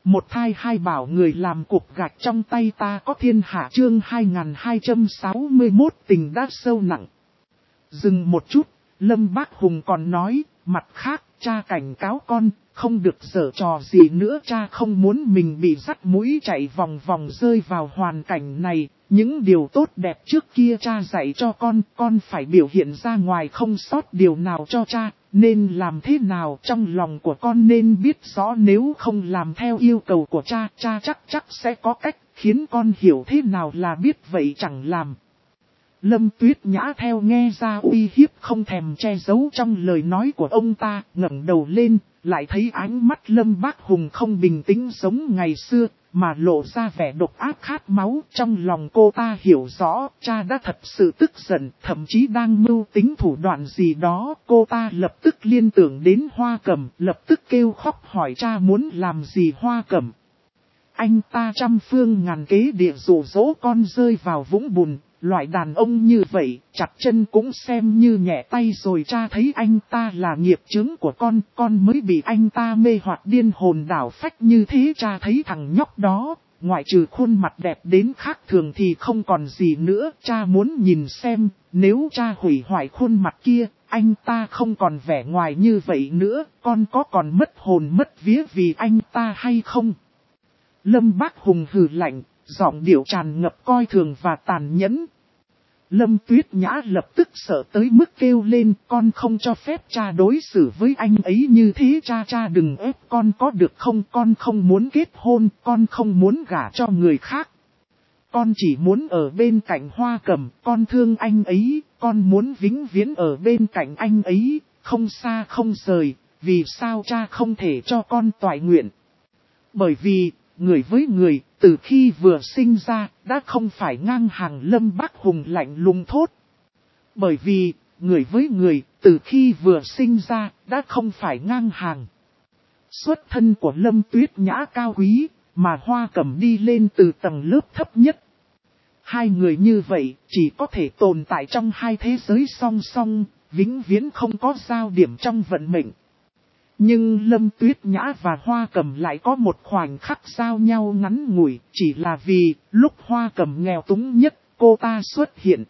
Một thai hai bảo người làm cục gạch trong tay ta có thiên hạ chương 2261 tình đã sâu nặng. Dừng một chút, Lâm Bác Hùng còn nói, mặt khác, cha cảnh cáo con, không được giở trò gì nữa. Cha không muốn mình bị dắt mũi chạy vòng vòng rơi vào hoàn cảnh này. Những điều tốt đẹp trước kia cha dạy cho con phải biểu hiện ra ngoài không sót điều nào cho cha. Nên làm thế nào trong lòng của con nên biết rõ, nếu không làm theo yêu cầu của cha, cha chắc sẽ có cách khiến con hiểu thế nào là biết vậy chẳng làm. Lâm Tuyết Nhã theo nghe ra uy hiếp không thèm che giấu trong lời nói của ông ta, ngẩng đầu lên, lại thấy ánh mắt Lâm Bác Hùng không bình tĩnh giống ngày xưa, mà lộ ra vẻ độc ác khát máu. Trong lòng cô ta hiểu rõ, cha đã thật sự tức giận, thậm chí đang mưu tính thủ đoạn gì đó. Cô ta lập tức liên tưởng đến Hoa Cẩm, lập tức kêu khóc hỏi cha muốn làm gì Hoa Cẩm. Anh ta trăm phương ngàn kế địa dụ dỗ con rơi vào vũng bùn. Loại đàn ông như vậy, chặt chân cũng xem như nhẹ tay rồi. Cha thấy anh ta là nghiệp chướng của con mới bị anh ta mê hoặc điên hồn đảo phách như thế. Cha thấy thằng nhóc đó, ngoại trừ khuôn mặt đẹp đến khác thường thì không còn gì nữa. Cha muốn nhìn xem, nếu cha hủy hoại khuôn mặt kia, anh ta không còn vẻ ngoài như vậy nữa, con có còn mất hồn mất vía vì anh ta hay không? Lâm Bác Hùng hừ lạnh, giọng điệu tràn ngập coi thường và tàn nhẫn. Lâm Tuyết Nhã lập tức sợ tới mức kêu lên, con không cho phép cha đối xử với anh ấy như thế. Cha đừng ép con có được không? Con không muốn kết hôn, con không muốn gả cho người khác. Con chỉ muốn ở bên cạnh Hoa Cẩm, con thương anh ấy, con muốn vĩnh viễn ở bên cạnh anh ấy, không xa không rời. Vì sao cha không thể cho con toại nguyện? Bởi vì, người với người, từ khi vừa sinh ra, đã không phải ngang hàng. Lâm Bác Hùng lạnh lùng thốt. Bởi vì, người với người, từ khi vừa sinh ra, đã không phải ngang hàng. Xuất thân của Lâm Tuyết Nhã cao quý, mà Hoa Cẩm đi lên từ tầng lớp thấp nhất. Hai người như vậy, chỉ có thể tồn tại trong hai thế giới song song, vĩnh viễn không có giao điểm trong vận mệnh. Nhưng Lâm Tuyết Nhã và Hoa Cẩm lại có một khoảnh khắc giao nhau ngắn ngủi, chỉ là vì lúc Hoa Cẩm nghèo túng nhất, cô ta xuất hiện.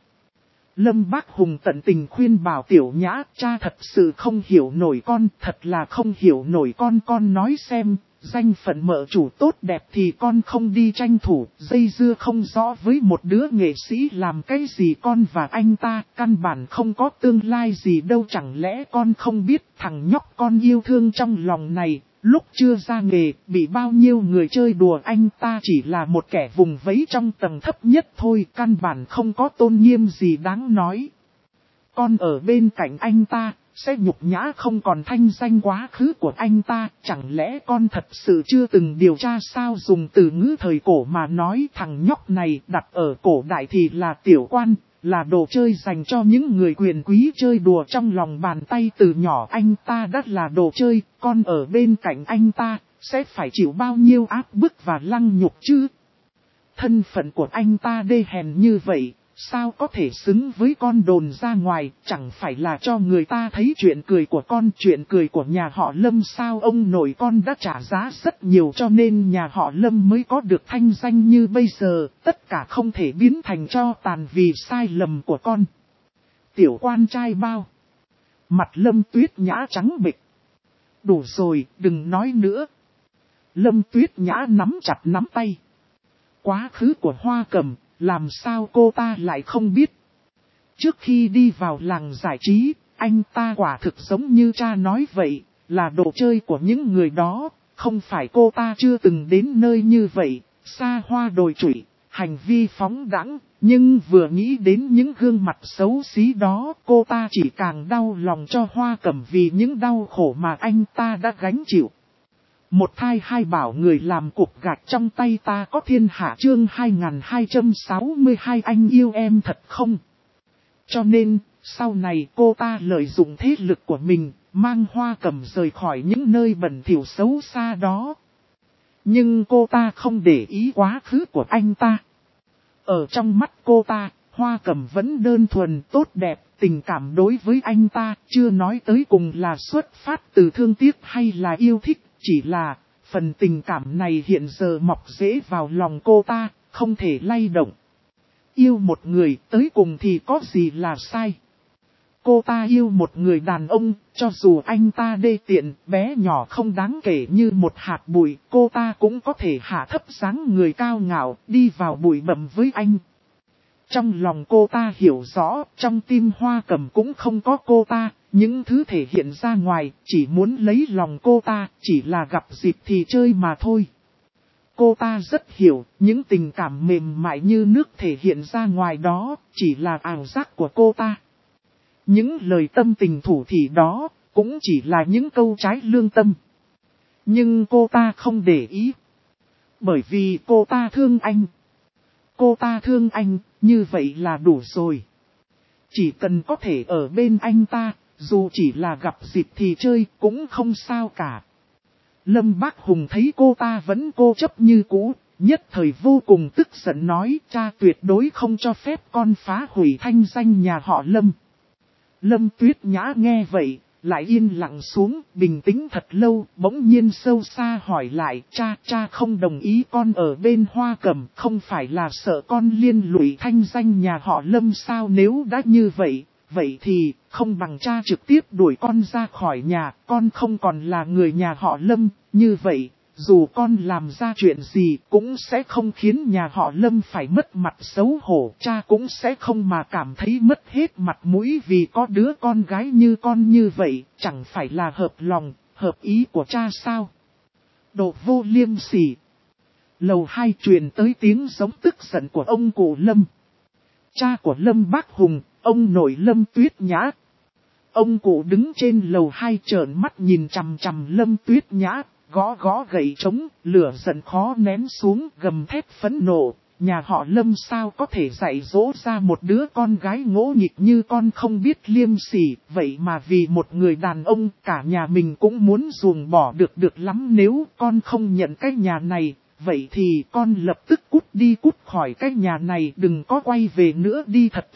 Lâm Bác Hùng tận tình khuyên bảo Tiểu Nhã, cha thật sự không hiểu nổi con, thật là không hiểu nổi con nói xem, danh phận mợ chủ tốt đẹp thì con không đi tranh thủ, dây dưa không rõ với một đứa nghệ sĩ làm cái gì. Con và anh ta căn bản không có tương lai gì đâu. Chẳng lẽ con không biết thằng nhóc con yêu thương trong lòng này, lúc chưa ra nghề, bị bao nhiêu người chơi đùa. Anh ta chỉ là một kẻ vùng vẫy trong tầng thấp nhất thôi, căn bản không có tôn nghiêm gì đáng nói. Con ở bên cạnh anh ta, sẽ nhục nhã không còn thanh danh quá khứ của anh ta. Chẳng lẽ con thật sự chưa từng điều tra sao? Dùng từ ngữ thời cổ mà nói, thằng nhóc này đặt ở cổ đại thì là tiểu quan, là đồ chơi dành cho những người quyền quý chơi đùa trong lòng bàn tay. Từ nhỏ anh ta đã là đồ chơi, con ở bên cạnh anh ta, sẽ phải chịu bao nhiêu áp bức và lăng nhục chứ? Thân phận của anh ta đê hèn như vậy, sao có thể xứng với con đồn ra ngoài? Chẳng phải là cho người ta thấy chuyện cười của con, chuyện cười của nhà họ Lâm sao? Ông nội con đã trả giá rất nhiều cho nên nhà họ Lâm mới có được thanh danh như bây giờ. Tất cả không thể biến thành tro tàn vì sai lầm của con. Tiểu quan trai bao. Mặt Lâm Tuyết Nhã trắng bệch. Đủ rồi, đừng nói nữa. Lâm Tuyết Nhã nắm chặt nắm tay. Quá khứ của Hoa Cẩm, làm sao cô ta lại không biết? Trước khi đi vào làng giải trí, anh ta quả thực giống như cha nói vậy, là đồ chơi của những người đó. Không phải cô ta chưa từng đến nơi như vậy, xa hoa đồi trụy, hành vi phóng đãng. Nhưng vừa nghĩ đến những gương mặt xấu xí đó, cô ta chỉ càng đau lòng cho Hoa Cẩm vì những đau khổ mà anh ta đã gánh chịu. Một thai hai bảo người làm cục gạch trong tay ta có thiên hạ chương 2262 anh yêu em thật không? Cho nên, sau này cô ta lợi dụng thế lực của mình, mang Hoa Cẩm rời khỏi những nơi bẩn thỉu xấu xa đó. Nhưng cô ta không để ý quá khứ của anh ta. Ở trong mắt cô ta, Hoa Cẩm vẫn đơn thuần tốt đẹp, tình cảm đối với anh ta chưa nói tới cùng là xuất phát từ thương tiếc hay là yêu thích. Chỉ là, Phần tình cảm này hiện giờ mọc rễ vào lòng cô ta, không thể lay động. Yêu một người tới cùng thì có gì là sai. Cô ta yêu một người đàn ông, cho dù anh ta đê tiện, bé nhỏ không đáng kể như một hạt bụi, cô ta cũng có thể hạ thấp dáng người cao ngạo, đi vào bụi bặm với anh. Trong lòng cô ta hiểu rõ, trong tim Hoa Cẩm cũng không có cô ta, những thứ thể hiện ra ngoài, chỉ muốn lấy lòng cô ta, chỉ là gặp dịp thì chơi mà thôi. Cô ta rất hiểu, những tình cảm mềm mại như nước thể hiện ra ngoài đó, chỉ là ảo giác của cô ta. Những lời tâm tình thủ thỉ đó, cũng chỉ là những câu trái lương tâm. Nhưng cô ta không để ý. Bởi vì cô ta thương anh. Cô ta thương anh, như vậy là đủ rồi. Chỉ cần có thể ở bên anh ta, dù chỉ là gặp dịp thì chơi, cũng không sao cả. Lâm Bác Hùng thấy cô ta vẫn cố chấp như cũ, nhất thời vô cùng tức giận nói cha tuyệt đối không cho phép con phá hủy thanh danh nhà họ Lâm. Lâm Tuyết Nhã nghe vậy, lại yên lặng xuống, bình tĩnh thật lâu, bỗng nhiên sâu xa hỏi lại cha không đồng ý con ở bên Hoa Cẩm, không phải là sợ con liên lụy thanh danh nhà họ Lâm sao? Nếu đã như vậy, vậy thì không bằng cha trực tiếp đuổi con ra khỏi nhà, con không còn là người nhà họ Lâm, như vậy. Dù con làm ra chuyện gì cũng sẽ không khiến nhà họ Lâm phải mất mặt xấu hổ. Cha cũng sẽ không mà cảm thấy mất hết mặt mũi vì có đứa con gái như con như vậy. Chẳng phải là hợp lòng, hợp ý của cha sao? Đồ vô liêm sỉ. Lầu 2 truyền tới tiếng giống tức giận của ông cụ Lâm. Cha của Lâm Bác Hùng, ông nội Lâm Tuyết Nhã. Ông cụ đứng trên lầu 2 trợn mắt nhìn chằm chằm Lâm Tuyết Nhã. Gõ gậy trống, lửa giận khó nén xuống, gầm thét phẫn nộ. Nhà họ Lâm sao có thể dạy dỗ ra một đứa con gái ngỗ nghịch như con không biết liêm sỉ. Vậy mà vì một người đàn ông, cả nhà mình cũng muốn ruồng bỏ được lắm. Nếu con không nhận cái nhà này, vậy thì con lập tức cút khỏi cái nhà này. Đừng có quay về nữa, đi thật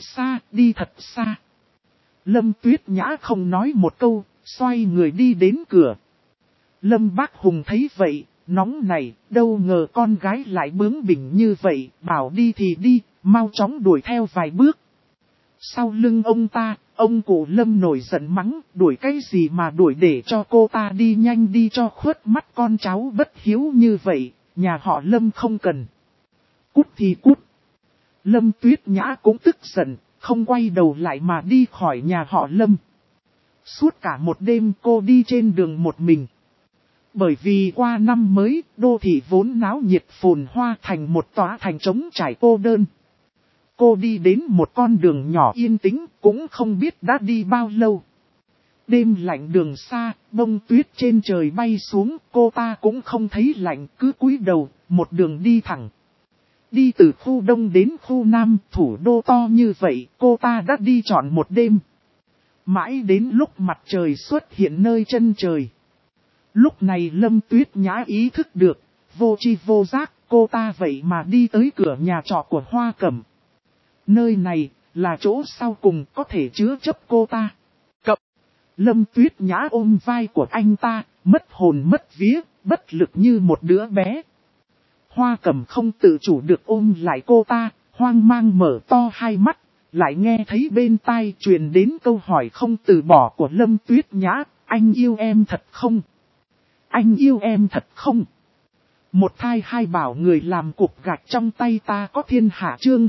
xa. Lâm Tuyết Nhã không nói một câu, xoay người đi đến cửa. Lâm Bác Hùng thấy vậy, nóng này, đâu ngờ con gái lại bướng bỉnh như vậy, bảo đi thì đi, mau chóng đuổi theo vài bước. Sau lưng ông ta, ông cụ Lâm nổi giận mắng, đuổi cái gì mà đuổi để cho cô ta đi nhanh đi cho khuất mắt con cháu bất hiếu như vậy, nhà họ Lâm không cần. Cút thì cút. Lâm Tuyết Nhã cũng tức giận, không quay đầu lại mà đi khỏi nhà họ Lâm. Suốt cả một đêm cô đi trên đường một mình. Bởi vì qua năm mới, đô thị vốn náo nhiệt phồn hoa thành một tòa thành trống trải cô đơn. Cô đi đến một con đường nhỏ yên tĩnh, cũng không biết đã đi bao lâu. Đêm lạnh đường xa, bông tuyết trên trời bay xuống, cô ta cũng không thấy lạnh, cứ cúi đầu, một đường đi thẳng. Đi từ khu Đông đến khu Nam, thủ đô to như vậy, cô ta đã đi trọn một đêm. Mãi đến lúc mặt trời xuất hiện nơi chân trời. Lúc này Lâm Tuyết Nhã ý thức được, vô tri vô giác, cô ta vậy mà đi tới cửa nhà trọ của Hoa Cẩm. Nơi này, là chỗ sau cùng có thể chứa chấp cô ta. Cập! Lâm Tuyết Nhã ôm vai của anh ta, mất hồn mất vía, bất lực như một đứa bé. Hoa Cẩm không tự chủ được ôm lại cô ta, hoang mang mở to hai mắt, lại nghe thấy bên tai truyền đến câu hỏi không từ bỏ của Lâm Tuyết Nhã, anh yêu em thật không? Anh yêu em thật không? Một thai hai bảo người làm cục gạch trong tay ta có thiên hạ chương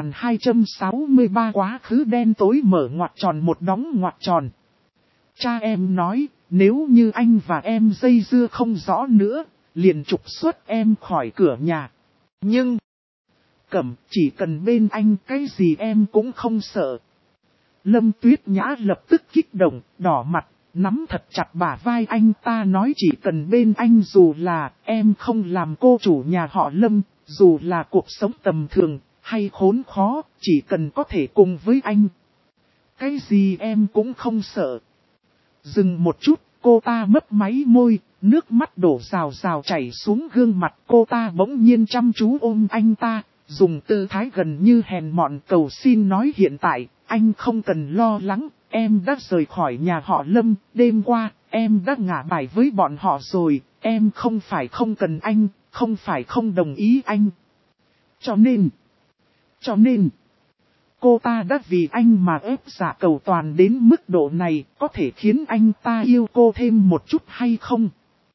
2263 quá khứ đen tối mở ngoặc tròn một đóng ngoặc tròn. Cha em nói, nếu như anh và em dây dưa không rõ nữa, liền trục xuất em khỏi cửa nhà. Nhưng, Cẩm chỉ cần bên anh cái gì em cũng không sợ. Lâm Tuyết Nhã lập tức kích động, đỏ mặt. Nắm thật chặt bả vai anh ta nói chỉ cần bên anh dù là em không làm cô chủ nhà họ Lâm, dù là cuộc sống tầm thường hay khốn khó, chỉ cần có thể cùng với anh. Cái gì em cũng không sợ. Dừng một chút, cô ta mấp máy môi, nước mắt đổ rào rào chảy xuống gương mặt cô ta bỗng nhiên chăm chú ôm anh ta, dùng tư thái gần như hèn mọn cầu xin nói hiện tại, anh không cần lo lắng. Em đã rời khỏi nhà họ Lâm, đêm qua, em đã ngả bài với bọn họ rồi, em không phải không cần anh, không phải không đồng ý anh. Cho nên, cô ta đã vì anh mà ép dạ cầu toàn đến mức độ này, có thể khiến anh ta yêu cô thêm một chút hay không?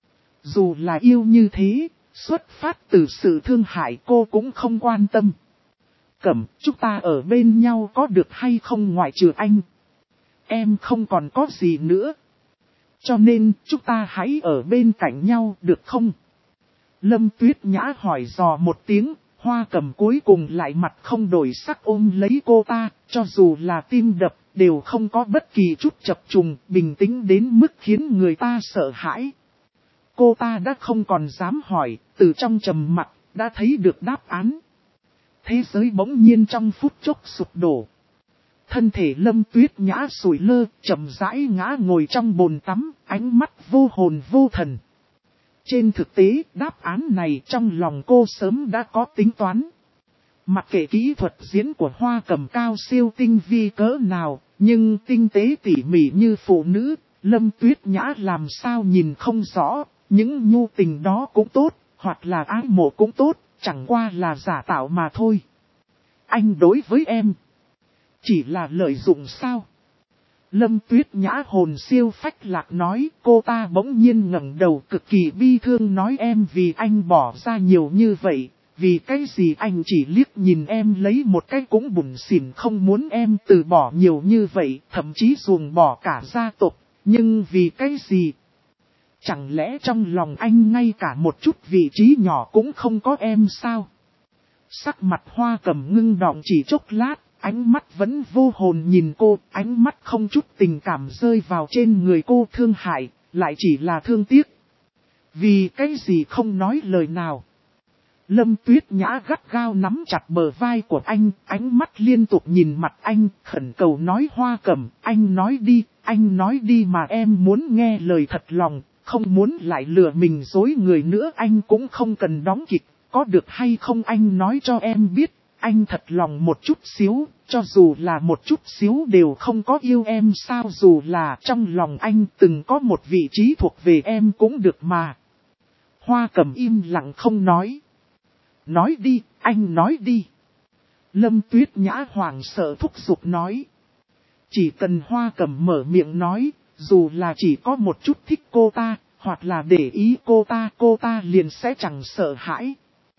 Dù là yêu như thế, xuất phát từ sự thương hại cô cũng không quan tâm. Cẩm, chúng ta ở bên nhau có được hay không ngoại trừ anh? Em không còn có gì nữa. Cho nên, chúng ta hãy ở bên cạnh nhau được không? Lâm Tuyết Nhã hỏi dò một tiếng, Hoa Cẩm cuối cùng lại mặt không đổi sắc ôm lấy cô ta, cho dù là tim đập, đều không có bất kỳ chút chập trùng, bình tĩnh đến mức khiến người ta sợ hãi. Cô ta đã không còn dám hỏi, từ trong trầm mặc, đã thấy được đáp án. Thế giới bỗng nhiên trong phút chốc sụp đổ. Thân thể Lâm Tuyết Nhã sủi lơ, chậm rãi ngã ngồi trong bồn tắm, ánh mắt vô hồn vô thần. Trên thực tế, đáp án này trong lòng cô sớm đã có tính toán. Mặc kệ kỹ thuật diễn của Hoa Cẩm cao siêu tinh vi cỡ nào, nhưng tinh tế tỉ mỉ như phụ nữ, Lâm Tuyết Nhã làm sao nhìn không rõ, những nhu tình đó cũng tốt, hoặc là ái mộ cũng tốt, chẳng qua là giả tạo mà thôi. Anh đối với em, chỉ là lợi dụng sao? Lâm Tuyết Nhã hồn siêu phách lạc nói, cô ta bỗng nhiên ngẩng đầu cực kỳ bi thương nói em vì anh bỏ ra nhiều như vậy, vì cái gì anh chỉ liếc nhìn em lấy một cái cũng bủn xỉn không muốn em từ bỏ nhiều như vậy, thậm chí ruồng bỏ cả gia tộc, nhưng vì cái gì? Chẳng lẽ trong lòng anh ngay cả một chút vị trí nhỏ cũng không có em sao? Sắc mặt Hoa Cẩm ngưng đọng chỉ chốc lát. Ánh mắt vẫn vô hồn nhìn cô, ánh mắt không chút tình cảm rơi vào trên người cô thương hại, lại chỉ là thương tiếc. Vì cái gì không nói lời nào. Lâm Tuyết Nhã gắt gao nắm chặt bờ vai của anh, ánh mắt liên tục nhìn mặt anh, khẩn cầu nói Hoa Cẩm, anh nói đi mà em muốn nghe lời thật lòng, không muốn lại lừa mình dối người nữa anh cũng không cần đóng kịch, có được hay không anh nói cho em biết. Anh thật lòng một chút xíu, cho dù là một chút xíu đều không có yêu em sao dù là trong lòng anh từng có một vị trí thuộc về em cũng được mà. Hoa Cẩm im lặng không nói. Nói đi, anh nói đi. Lâm Tuyết Nhã hoảng sợ thúc giục nói. Chỉ cần Hoa Cẩm mở miệng nói, dù là chỉ có một chút thích cô ta, hoặc là để ý cô ta liền sẽ chẳng sợ hãi.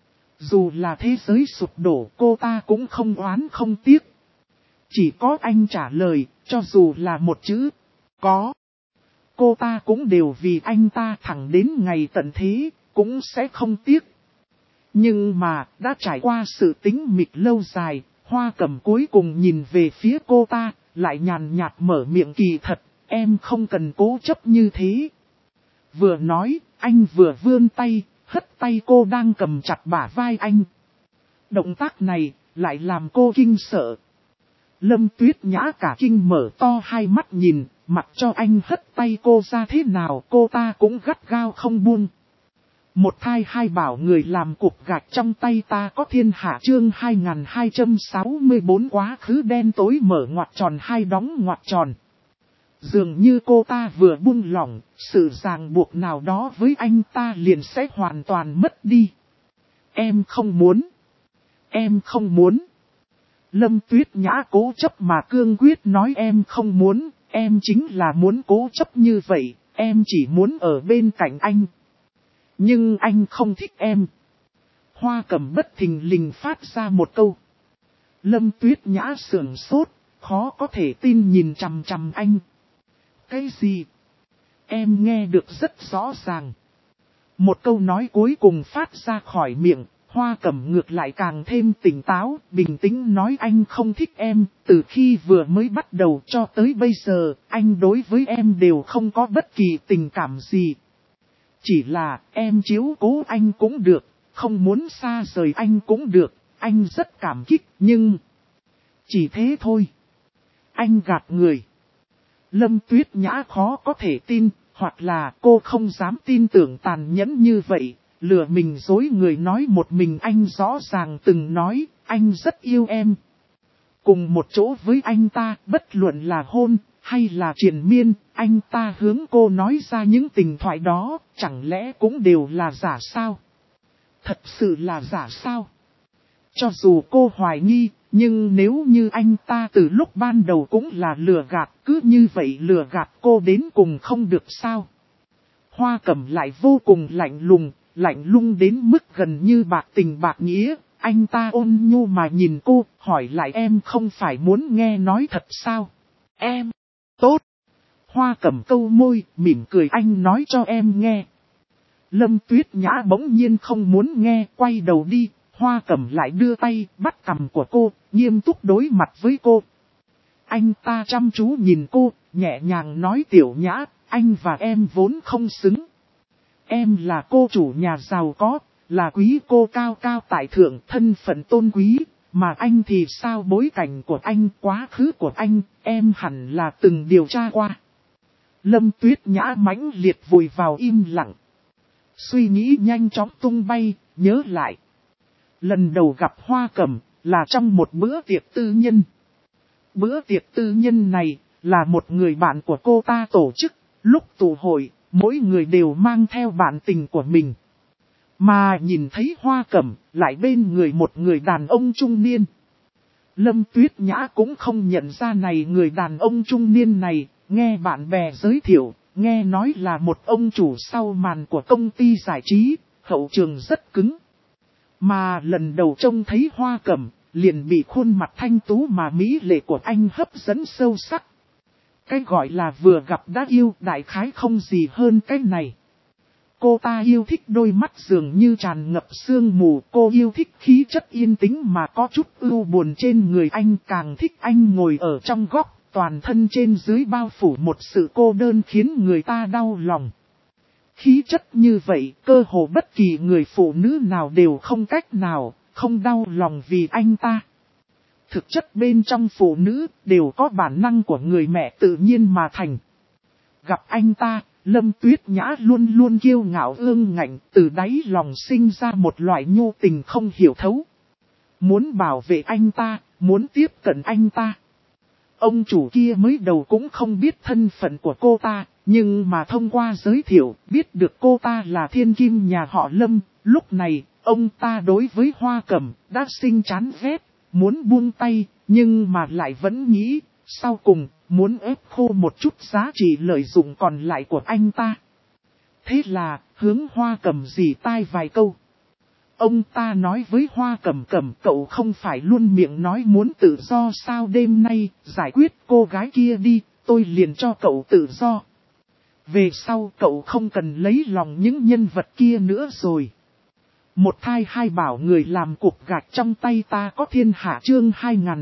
Dù là thế giới sụp đổ cô ta cũng không oán không tiếc. Chỉ có anh trả lời, cho dù là một chữ, có. Cô ta cũng đều vì anh ta thẳng đến ngày tận thế, cũng sẽ không tiếc. Nhưng mà, đã trải qua sự tĩnh mịch lâu dài, Hoa Cẩm cuối cùng nhìn về phía cô ta, lại nhàn nhạt mở miệng kỳ thật, em không cần cố chấp như thế. Vừa nói, anh vừa vươn tay. Hất tay cô đang cầm chặt bả vai anh. Động tác này lại làm cô kinh sợ. Lâm Tuyết Nhã cả kinh mở to hai mắt nhìn, mặc cho anh hất tay cô ra thế nào cô ta cũng gắt gao không buông. Một thai hai bảo người làm cục gạch trong tay ta có thiên hạ chương 2264 quá khứ đen tối mở ngoặc tròn hai đóng ngoặc tròn. Dường như cô ta vừa buông lỏng, sự ràng buộc nào đó với anh ta liền sẽ hoàn toàn mất đi. Em không muốn. Lâm Tuyết Nhã cố chấp mà cương quyết nói em không muốn, em chính là muốn cố chấp như vậy, em chỉ muốn ở bên cạnh anh. Nhưng anh không thích em. Hoa Cẩm bất thình lình phát ra một câu. Lâm Tuyết Nhã sườn sốt, khó có thể tin nhìn chằm chằm anh. Cái gì? Em nghe được rất rõ ràng. Một câu nói cuối cùng phát ra khỏi miệng, Hoa Cẩm ngược lại càng thêm tỉnh táo, bình tĩnh nói anh không thích em, từ khi vừa mới bắt đầu cho tới bây giờ, anh đối với em đều không có bất kỳ tình cảm gì. Chỉ là em chiếu cố anh cũng được, không muốn xa rời anh cũng được, anh rất cảm kích, nhưng... chỉ thế thôi. Anh gạt người. Lâm Tuyết Nhã khó có thể tin, hoặc là cô không dám tin tưởng tàn nhẫn như vậy, lừa mình dối người nói một mình anh rõ ràng từng nói, anh rất yêu em. Cùng một chỗ với anh ta, bất luận là hôn, hay là triền miên, anh ta hướng cô nói ra những tình thoại đó, chẳng lẽ cũng đều là giả sao? Thật sự là giả sao? Cho dù cô hoài nghi, nhưng nếu như anh ta từ lúc ban đầu cũng là lừa gạt, cứ như vậy lừa gạt cô đến cùng không được sao? Hoa Cẩm lại vô cùng lạnh lùng đến mức gần như bạc tình bạc nghĩa. Anh ta ôn nhu mà nhìn cô, hỏi lại em không phải muốn nghe nói thật sao? Em, tốt. Hoa Cẩm câu môi, mỉm cười anh nói cho em nghe. Lâm Tuyết Nhã bỗng nhiên không muốn nghe, quay đầu đi. Hoa Cẩm lại đưa tay, bắt cằm của cô, nghiêm túc đối mặt với cô. Anh ta chăm chú nhìn cô, nhẹ nhàng nói Tiểu Nhã, anh và em vốn không xứng. Em là cô chủ nhà giàu có, là quý cô cao cao tại thượng, thân phận tôn quý, mà anh thì sao? Bối cảnh của anh, quá khứ của anh, em hẳn là từng điều tra qua. Lâm Tuyết Nhã mãnh liệt vùi vào im lặng. Suy nghĩ nhanh chóng tung bay, nhớ lại. Lần đầu gặp Hoa Cẩm là trong một bữa tiệc tư nhân. Bữa tiệc tư nhân này là một người bạn của cô ta tổ chức. Lúc tụ hội, mỗi người đều mang theo bạn tình của mình. Mà nhìn thấy Hoa Cẩm lại bên người một người đàn ông trung niên. Lâm Tuyết Nhã cũng không nhận ra này người đàn ông trung niên này, nghe bạn bè giới thiệu, nghe nói là một ông chủ sau màn của công ty giải trí, hậu trường rất cứng. Mà lần đầu trông thấy Hoa Cẩm, liền bị khuôn mặt thanh tú mà mỹ lệ của anh hấp dẫn sâu sắc. Cái gọi là vừa gặp đã yêu, đại khái không gì hơn cái này. Cô ta yêu thích đôi mắt dường như tràn ngập sương mù, cô yêu thích khí chất yên tĩnh mà có chút ưu buồn trên người anh, càng thích anh ngồi ở trong góc, toàn thân trên dưới bao phủ một sự cô đơn khiến người ta đau lòng. Khí chất như vậy, cơ hồ bất kỳ người phụ nữ nào đều không cách nào, không đau lòng vì anh ta. Thực chất bên trong phụ nữ đều có bản năng của người mẹ tự nhiên mà thành. Gặp anh ta, Lâm Tuyết Nhã luôn luôn kiêu ngạo ương ngạnh, từ đáy lòng sinh ra một loại nhu tình không hiểu thấu. Muốn bảo vệ anh ta, muốn tiếp cận anh ta. Ông chủ kia mới đầu cũng không biết thân phận của cô ta, nhưng mà thông qua giới thiệu, biết được cô ta là thiên kim nhà họ Lâm. Lúc này, ông ta đối với Hoa Cẩm đã sinh chán ghét, muốn buông tay, nhưng mà lại vẫn nghĩ, sau cùng, muốn ép khô một chút giá trị lợi dụng còn lại của anh ta. Thế là, hướng Hoa Cẩm rỉ tai vài câu. Ông ta nói với Hoa Cẩm Cẩm, cậu không phải luôn miệng nói muốn tự do sao, đêm nay, giải quyết cô gái kia đi, tôi liền cho cậu tự do. Về sau cậu không cần lấy lòng những nhân vật kia nữa rồi. Một thai hai bảo người làm cục gạch trong tay ta có thiên hạ chương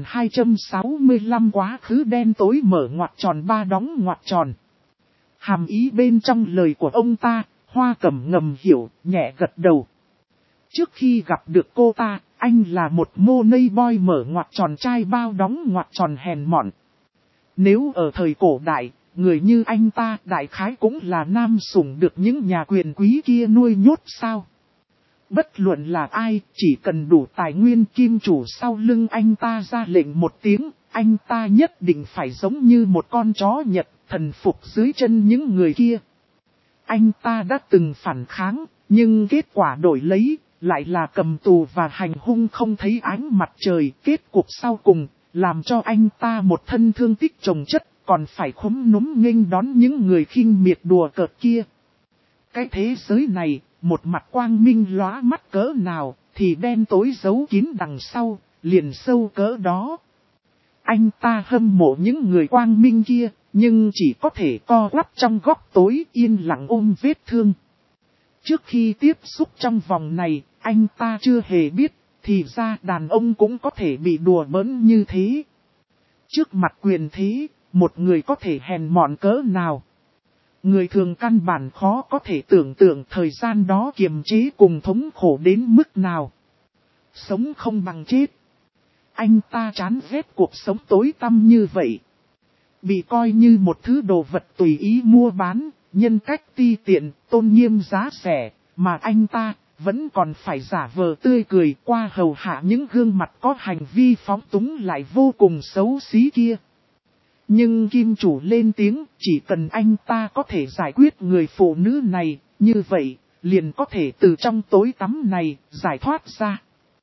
2265 quá khứ đen tối mở ngoặc tròn ba đóng ngoặc tròn. Hàm ý bên trong lời của ông ta, Hoa Cẩm ngầm hiểu, nhẹ gật đầu. Trước khi gặp được cô ta, anh là một mô nây boy mở ngoặc tròn trai bao đóng ngoặc tròn hèn mọn. Nếu ở thời cổ đại, người như anh ta đại khái cũng là nam sủng được những nhà quyền quý kia nuôi nhốt sao. Bất luận là ai, chỉ cần đủ tài nguyên, kim chủ sau lưng anh ta ra lệnh một tiếng, anh ta nhất định phải giống như một con chó Nhật, thần phục dưới chân những người kia. Anh ta đã từng phản kháng, nhưng kết quả đổi lấy, lại là cầm tù và hành hung không thấy ánh mặt trời. Kết cục sau cùng, làm cho anh ta một thân thương tích chồng chất, còn phải khúm núm nghênh đón những người khinh miệt đùa cợt kia. Cái thế giới này, một mặt quang minh lóa mắt cỡ nào, thì đen tối giấu kín đằng sau, liền sâu cỡ đó. Anh ta hâm mộ những người quang minh kia, nhưng chỉ có thể co quắp trong góc tối yên lặng ôm vết thương. Trước khi tiếp xúc trong vòng này, anh ta chưa hề biết, thì ra đàn ông cũng có thể bị đùa bỡn như thế. Trước mặt quyền thế, một người có thể hèn mọn cỡ nào. Người thường căn bản khó có thể tưởng tượng thời gian đó kiềm chế cùng thống khổ đến mức nào. Sống không bằng chết. Anh ta chán ghét cuộc sống tối tăm như vậy. Bị coi như một thứ đồ vật tùy ý mua bán, nhân cách ti tiện, tôn nghiêm giá rẻ, mà anh ta vẫn còn phải giả vờ tươi cười qua hầu hạ những gương mặt có hành vi phóng túng lại vô cùng xấu xí kia. Nhưng kim chủ lên tiếng, chỉ cần anh ta có thể giải quyết người phụ nữ này, như vậy, liền có thể từ trong tối tăm này, giải thoát ra.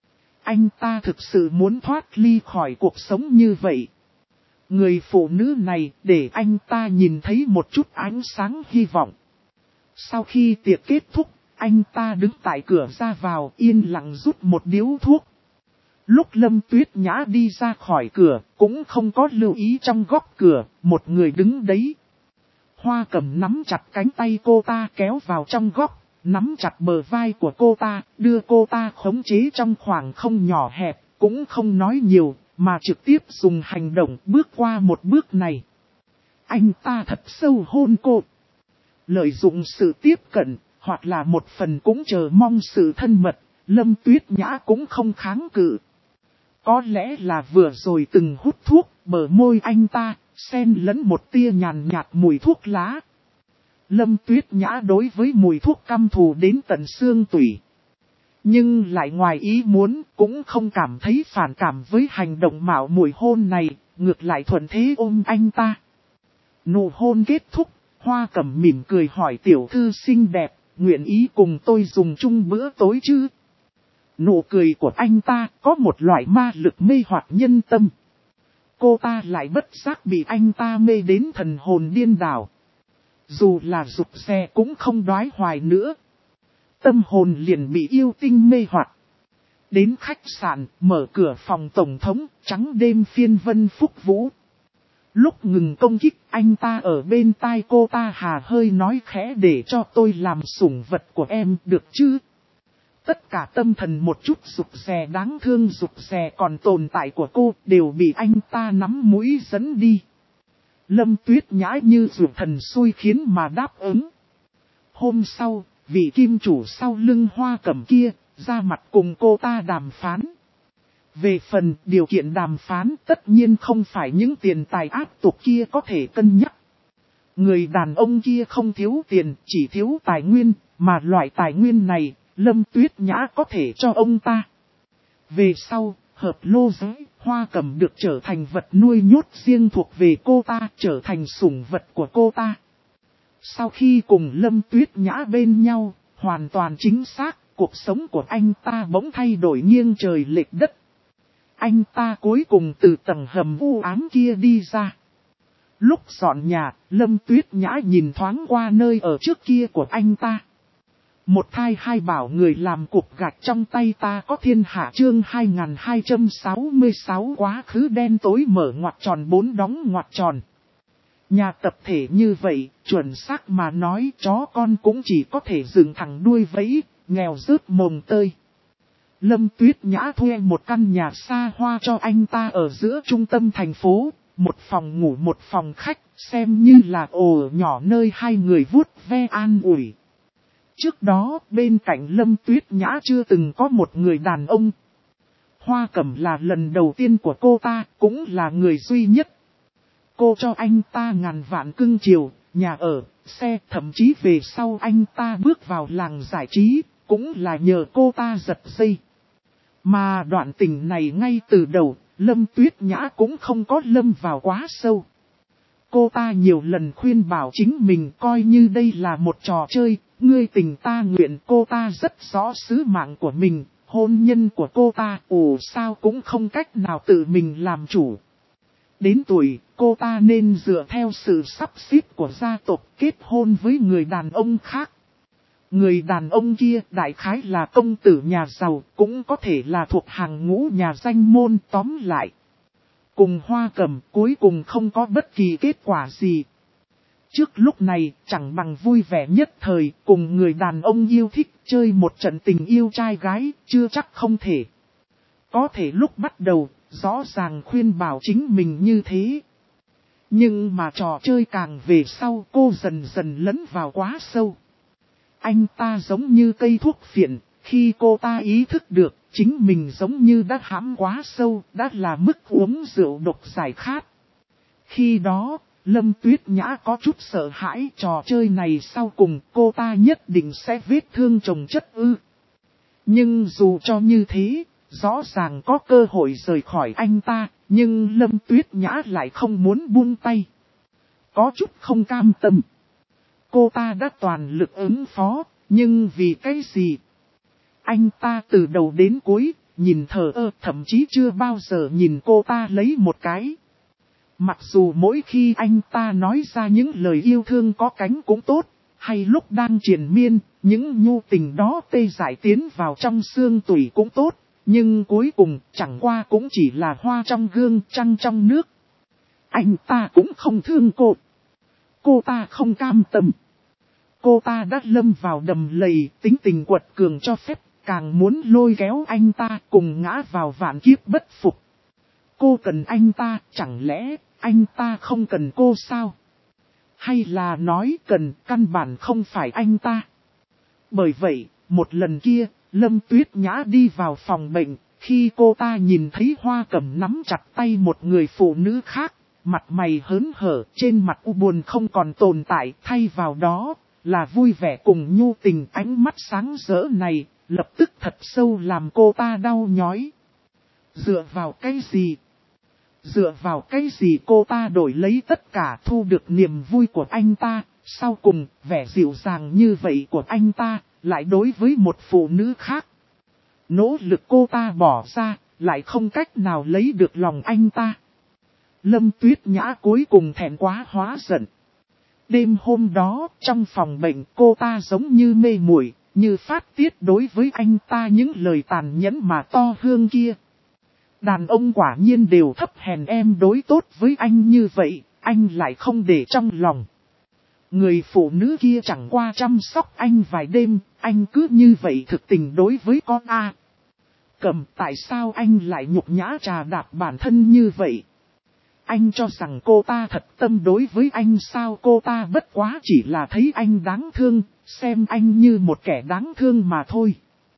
Anh ta thực sự muốn thoát ly khỏi cuộc sống như vậy. Người phụ nữ này để anh ta nhìn thấy một chút ánh sáng hy vọng. Sau khi tiệc kết thúc, anh ta đứng tại cửa ra vào yên lặng rút một điếu thuốc. Lúc Lâm Tuyết Nhã đi ra khỏi cửa, cũng không có lưu ý trong góc cửa, một người đứng đấy. Hoa Cẩm nắm chặt cánh tay cô ta kéo vào trong góc, nắm chặt bờ vai của cô ta, đưa cô ta khống chế trong khoảng không nhỏ hẹp, cũng không nói nhiều, mà trực tiếp dùng hành động bước qua một bước này. Anh ta thật sâu hôn cô. Lợi dụng sự tiếp cận, hoặc là một phần cũng chờ mong sự thân mật, Lâm Tuyết Nhã cũng không kháng cự. Có lẽ là vừa rồi từng hút thuốc, bờ môi anh ta, xen lẫn một tia nhàn nhạt mùi thuốc lá. Lâm Tuyết Nhã đối với mùi thuốc căm thù đến tận xương tủy. Nhưng lại ngoài ý muốn, cũng không cảm thấy phản cảm với hành động mạo mùi hôn này, ngược lại thuận thế ôm anh ta. Nụ hôn kết thúc, Hoa Cẩm mỉm cười hỏi tiểu thư xinh đẹp, nguyện ý cùng tôi dùng chung bữa tối chứ? Nụ cười của anh ta có một loại ma lực mê hoặc nhân tâm. Cô ta lại bất giác bị anh ta mê đến thần hồn điên đảo. Dù là rụt rè cũng không đoái hoài nữa. Tâm hồn liền bị yêu tinh mê hoặc. Đến khách sạn, mở cửa phòng tổng thống, trắng đêm phiên vân phúc vũ. Lúc ngừng công kích, anh ta ở bên tai cô ta hà hơi nói khẽ để cho tôi làm sủng vật của em được chứ? Tất cả tâm thần một chút rụt rè đáng thương rụt rè còn tồn tại của cô đều bị anh ta nắm mũi dẫn đi. Lâm Tuyết Nhã như rụt thần xui khiến mà đáp ứng. Hôm sau, vị kim chủ sau lưng Hoa Cẩm kia, ra mặt cùng cô ta đàm phán. Về phần điều kiện đàm phán tất nhiên không phải những tiền tài áp tục kia có thể cân nhắc. Người đàn ông kia không thiếu tiền, chỉ thiếu tài nguyên, mà loại tài nguyên này, Lâm Tuyết Nhã có thể cho ông ta. Về sau, hợp lô giới, Hoa Cẩm được trở thành vật nuôi nhốt riêng thuộc về cô ta, trở thành sủng vật của cô ta. Sau khi cùng Lâm Tuyết Nhã bên nhau, hoàn toàn chính xác, cuộc sống của anh ta bỗng thay đổi nghiêng trời lệch đất. Anh ta cuối cùng từ tầng hầm u ám kia đi ra. Lúc dọn nhà, Lâm Tuyết Nhã nhìn thoáng qua nơi ở trước kia của anh ta. Một thai hai bảo người làm cục gạch trong tay ta có thiên hạ chương 2266 quá khứ đen tối mở ngoặc tròn 4 đóng ngoặc tròn. Nhà tập thể như vậy, chuẩn xác mà nói chó con cũng chỉ có thể dựng thẳng đuôi vẫy, nghèo rớt mồng tơi. Lâm Tuyết Nhã thuê một căn nhà xa hoa cho anh ta ở giữa trung tâm thành phố, một phòng ngủ một phòng khách, xem như là ổ nhỏ nơi hai người vuốt ve an ủi. Trước đó, bên cạnh Lâm Tuyết Nhã chưa từng có một người đàn ông. Hoa Cẩm là lần đầu tiên của cô ta, cũng là người duy nhất. Cô cho anh ta ngàn vạn cưng chiều, nhà ở, xe, thậm chí về sau anh ta bước vào làng giải trí, cũng là nhờ cô ta giật dây. Mà đoạn tình này ngay từ đầu, Lâm Tuyết Nhã cũng không có lâm vào quá sâu. Cô ta nhiều lần khuyên bảo chính mình coi như đây là một trò chơi, ngươi tình ta nguyện. Cô ta rất rõ sứ mạng của mình, hôn nhân của cô ta sao cũng không cách nào tự mình làm chủ. Đến tuổi, cô ta nên dựa theo sự sắp xếp của gia tộc kết hôn với người đàn ông khác. Người đàn ông kia đại khái là công tử nhà giàu, cũng có thể là thuộc hàng ngũ nhà danh môn. Tóm lại, cùng Hoa Cẩm cuối cùng không có bất kỳ kết quả gì. Trước lúc này chẳng bằng vui vẻ nhất thời cùng người đàn ông yêu thích chơi một trận tình yêu trai gái, chưa chắc không thể. Có thể lúc bắt đầu, rõ ràng khuyên bảo chính mình như thế. Nhưng mà trò chơi càng về sau cô dần dần lấn vào quá sâu. Anh ta giống như cây thuốc phiện, khi cô ta ý thức được, chính mình giống như đã hãm quá sâu, đã là mức uống rượu độc giải khát. Khi đó, Lâm Tuyết Nhã có chút sợ hãi trò chơi này sau cùng cô ta nhất định sẽ vết thương chồng chất ư. Nhưng dù cho như thế, rõ ràng có cơ hội rời khỏi anh ta, nhưng Lâm Tuyết Nhã lại không muốn buông tay. Có chút không cam tâm. Cô ta đã toàn lực ứng phó, nhưng vì cái gì? Anh ta từ đầu đến cuối, nhìn thờ ơ, thậm chí chưa bao giờ nhìn cô ta lấy một cái. Mặc dù mỗi khi anh ta nói ra những lời yêu thương có cánh cũng tốt, hay lúc đang triền miên, những nhu tình đó tê dại tiến vào trong xương tủy cũng tốt, nhưng cuối cùng chẳng qua cũng chỉ là hoa trong gương, trăng trong nước. Anh ta cũng không thương cô. Cô ta không cam tâm. Cô ta đã lâm vào đầm lầy, tính tình quật cường cho phép, càng muốn lôi kéo anh ta cùng ngã vào vạn kiếp bất phục. Cô cần anh ta, chẳng lẽ anh ta không cần cô sao? Hay là nói cần, căn bản không phải anh ta? Bởi vậy, một lần kia, Lâm Tuyết Nhã đi vào phòng bệnh, khi cô ta nhìn thấy Hoa Cẩm nắm chặt tay một người phụ nữ khác, mặt mày hớn hở, trên mặt u buồn không còn tồn tại, thay vào đó là vui vẻ cùng nhu tình. Ánh mắt sáng rỡ này, lập tức thật sâu làm cô ta đau nhói. Dựa vào cái gì? Dựa vào cái gì cô ta đổi lấy tất cả, thu được niềm vui của anh ta? Sau cùng, vẻ dịu dàng như vậy của anh ta, lại đối với một phụ nữ khác. Nỗ lực cô ta bỏ ra, lại không cách nào lấy được lòng anh ta. Lâm Tuyết Nhã cuối cùng thẹn quá hóa giận. Đêm hôm đó, trong phòng bệnh, cô ta giống như mê muội, như phát tiết đối với anh ta những lời tàn nhẫn mà to hương kia. Đàn ông quả nhiên đều thấp hèn, em đối tốt với anh như vậy, anh lại không để trong lòng. Người phụ nữ kia chẳng qua chăm sóc anh vài đêm, anh cứ như vậy thực tình đối với con a. Cẩm, tại sao anh lại nhục nhã trà đạp bản thân như vậy? Anh cho rằng cô ta thật tâm đối với anh sao? Cô ta bất quá chỉ là thấy anh đáng thương, xem anh như một kẻ đáng thương mà thôi.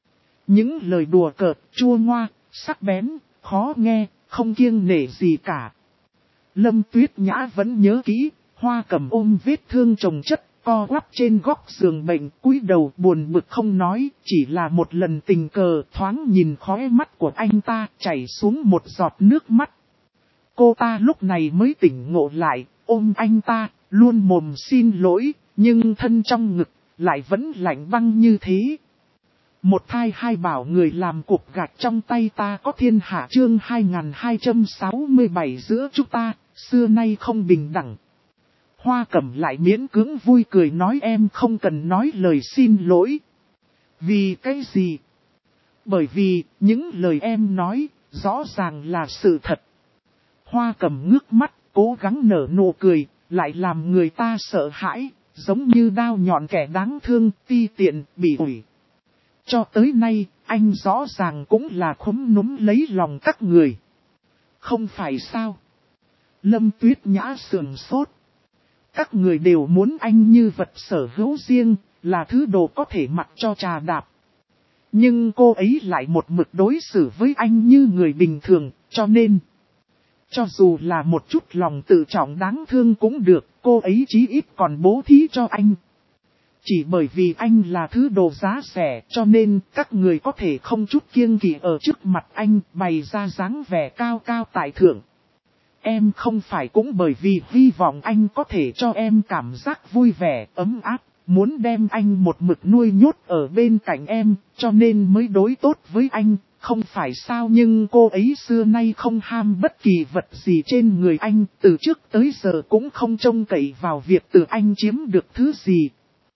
Những lời đùa cợt, chua ngoa, sắc bén, khó nghe, không kiêng nể gì cả. Lâm Tuyết Nhã vẫn nhớ kỹ, Hoa Cẩm ôm vết thương chồng chất, co quắp trên góc giường bệnh, cúi đầu buồn bực không nói, chỉ là một lần tình cờ thoáng nhìn khóe mắt của anh ta chảy xuống một giọt nước mắt. Cô ta lúc này mới tỉnh ngộ lại, ôm anh ta, luôn mồm xin lỗi, nhưng thân trong ngực lại vẫn lạnh băng như thế. Một thai hai bảo người làm cục gạch trong tay ta có thiên hạ. Chương 2267 giữa chúng ta, xưa nay không bình đẳng. Hoa Cẩm lại miễn cưỡng vui cười nói em không cần nói lời xin lỗi. Vì cái gì? Bởi vì, những lời em nói, rõ ràng là sự thật. Hoa Cẩm ngước mắt, cố gắng nở nụ cười, lại làm người ta sợ hãi, giống như đao nhọn kẻ đáng thương, ti tiện, bị ủi. Cho tới nay, anh rõ ràng cũng là khúm núm lấy lòng các người. Không phải sao? Lâm Tuyết Nhã sườn sốt. Các người đều muốn anh như vật sở hữu riêng, là thứ đồ có thể mặc cho trà đạp. Nhưng cô ấy lại một mực đối xử với anh như người bình thường, cho nên, cho dù là một chút lòng tự trọng đáng thương cũng được, cô ấy chí ít còn bố thí cho anh. Chỉ bởi vì anh là thứ đồ giá rẻ cho nên các người có thể không chút kiêng kỵ ở trước mặt anh bày ra dáng vẻ cao cao tại thượng. Em không phải cũng bởi vì hy vọng anh có thể cho em cảm giác vui vẻ, ấm áp, muốn đem anh một mực nuôi nhốt ở bên cạnh em, cho nên mới đối tốt với anh, không phải sao? Nhưng cô ấy xưa nay không ham bất kỳ vật gì trên người anh, từ trước tới giờ cũng không trông cậy vào việc từ anh chiếm được thứ gì.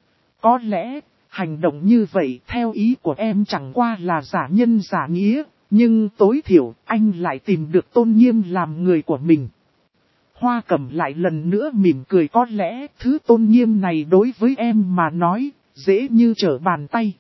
Có lẽ, hành động như vậy theo ý của em chẳng qua là giả nhân giả nghĩa, nhưng tối thiểu anh lại tìm được tôn nghiêm làm người của mình. Hoa Cẩm lại lần nữa mỉm cười, có lẽ thứ tôn nghiêm này đối với em mà nói, dễ như trở bàn tay.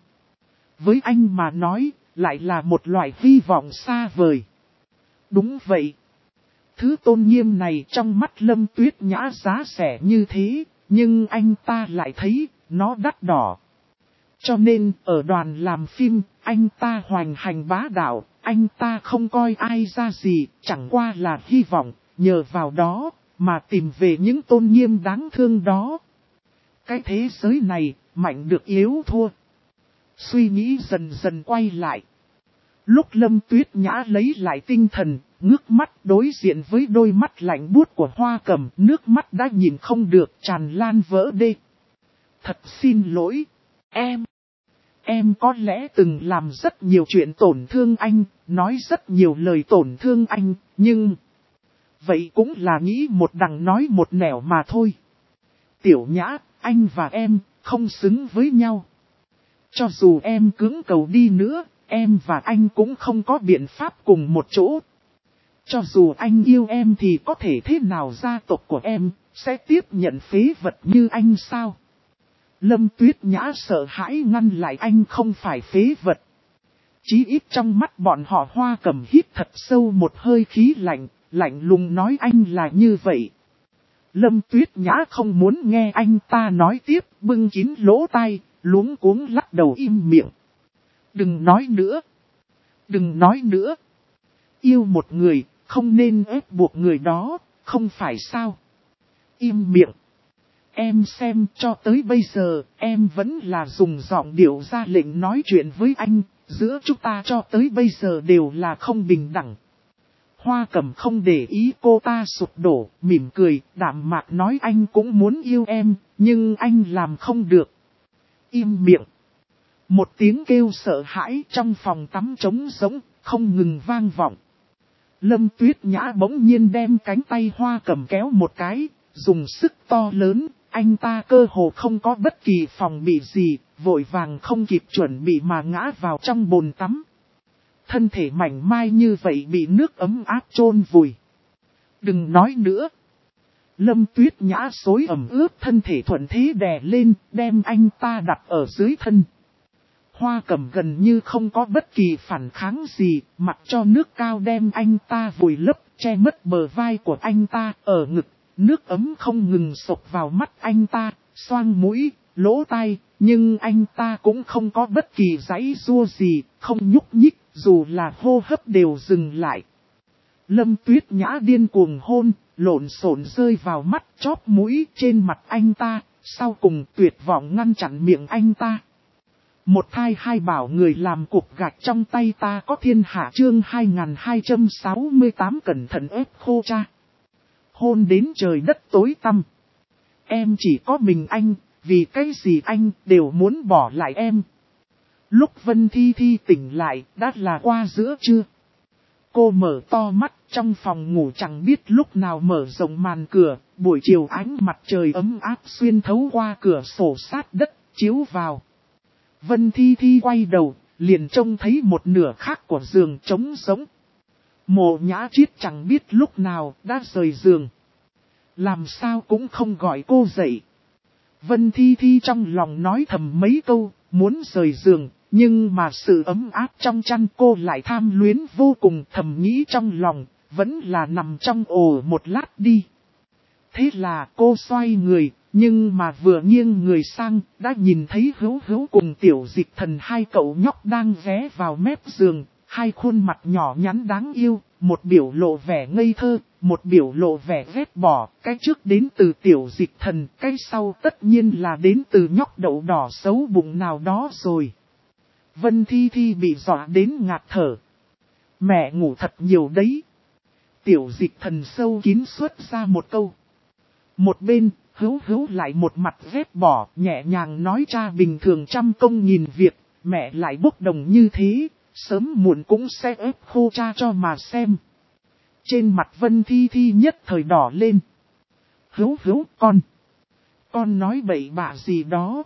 Với anh mà nói, lại là một loại hy vọng xa vời. Đúng vậy. Thứ tôn nghiêm này trong mắt Lâm Tuyết Nhã giá rẻ như thế, nhưng anh ta lại thấy nó đắt đỏ. Cho nên, ở đoàn làm phim, anh ta hoành hành bá đạo, anh ta không coi ai ra gì, chẳng qua là hy vọng, nhờ vào đó, mà tìm về những tôn nghiêm đáng thương đó. Cái thế giới này, mạnh được yếu thua. Suy nghĩ dần dần quay lại. Lúc Lâm Tuyết Nhã lấy lại tinh thần, ngước mắt đối diện với đôi mắt lạnh buốt của Hoa Cẩm, nước mắt đã nhìn không được tràn lan vỡ đê. Thật xin lỗi, em có lẽ từng làm rất nhiều chuyện tổn thương anh, nói rất nhiều lời tổn thương anh, nhưng... Vậy cũng là nghĩ một đằng nói một nẻo mà thôi. Tiểu Nhã, anh và em, không xứng với nhau. Cho dù em cưỡng cầu đi nữa, em và anh cũng không có biện pháp cùng một chỗ. Cho dù anh yêu em thì có thể thế nào gia tộc của em, sẽ tiếp nhận phế vật như anh sao? Lâm Tuyết Nhã sợ hãi ngăn lại anh không phải phế vật. Chí ít trong mắt bọn họ Hoa Cẩm hít thật sâu một hơi khí lạnh, lạnh lùng nói anh là như vậy. Lâm Tuyết Nhã không muốn nghe anh ta nói tiếp, bưng kín lỗ tai, luống cuống lắc đầu im miệng. Đừng nói nữa. Đừng nói nữa. Yêu một người, không nên ép buộc người đó, không phải sao? Im miệng. Em xem cho tới bây giờ, em vẫn là dùng giọng điệu ra lệnh nói chuyện với anh, giữa chúng ta cho tới bây giờ đều là không bình đẳng. Hoa Cẩm không để ý cô ta sụp đổ, mỉm cười, đạm mạc nói anh cũng muốn yêu em, nhưng anh làm không được. Im miệng. Một tiếng kêu sợ hãi trong phòng tắm trống rỗng, không ngừng vang vọng. Lâm Tuyết Nhã bỗng nhiên đem cánh tay Hoa Cẩm kéo một cái, dùng sức to lớn, anh ta cơ hồ không có bất kỳ phòng bị gì, vội vàng không kịp chuẩn bị mà ngã vào trong bồn tắm. Thân thể mảnh mai như vậy bị nước ấm áp chôn vùi. Đừng nói nữa. Lâm Tuyết Nhã xối ẩm ướt thân thể thuận thế đè lên, đem anh ta đặt ở dưới thân. Hoa Cẩm gần như không có bất kỳ phản kháng gì, mặc cho nước cao đem anh ta vùi lấp, che mất bờ vai của anh ta, ở ngực, nước ấm không ngừng sộc vào mắt anh ta, xoang mũi, lỗ tai, nhưng anh ta cũng không có bất kỳ giãy giụa gì, không nhúc nhích, dù là hô hấp đều dừng lại. Lâm Tuyết Nhã điên cuồng hôn, lộn xộn rơi vào mắt, chóp mũi, trên mặt anh ta, sau cùng tuyệt vọng ngăn chặn miệng anh ta. Một thai hai bảo người làm cục gạch trong tay ta có thiên hạ chương 2268 cẩn thận ép khô cha. Hôn đến trời đất tối tăm. Em chỉ có mình anh, vì cái gì anh đều muốn bỏ lại em. Lúc Vân Thi Thi tỉnh lại đã là qua giữa trưa. Cô mở to mắt trong phòng ngủ chẳng biết lúc nào mở rộng màn cửa, buổi chiều ánh mặt trời ấm áp xuyên thấu qua cửa sổ sát đất, chiếu vào. Vân Thi Thi quay đầu, liền trông thấy một nửa khác của giường trống rỗng. Mộ Nhã Triết chẳng biết lúc nào đã rời giường. Làm sao cũng không gọi cô dậy. Vân Thi Thi trong lòng nói thầm mấy câu, muốn rời giường, nhưng mà sự ấm áp trong chăn cô lại tham luyến vô cùng, thầm nghĩ trong lòng, vẫn là nằm trong ổ một lát đi. Thế là cô xoay người, nhưng mà vừa nghiêng người sang, đã nhìn thấy Hữu Hữu cùng Tiểu Dịch Thần hai cậu nhóc đang ghé vào mép giường, hai khuôn mặt nhỏ nhắn đáng yêu, một biểu lộ vẻ ngây thơ, một biểu lộ vẻ ghét bỏ, cái trước đến từ Tiểu Dịch Thần, cái sau tất nhiên là đến từ nhóc đậu đỏ xấu bụng nào đó rồi. Vân Thi Thi bị dọa đến ngạt thở. Mẹ ngủ thật nhiều đấy. Tiểu Dịch Thần sâu kín xuất ra một câu. Một bên, Hữu Hữu lại một mặt ghét bỏ, nhẹ nhàng nói cha bình thường trăm công nghìn việc, mẹ lại bốc đồng như thế, sớm muộn cũng sẽ ép khô cha cho mà xem. Trên mặt Vân Thi Thi nhất thời đỏ lên. Hữu Hữu con nói bậy bạ gì đó.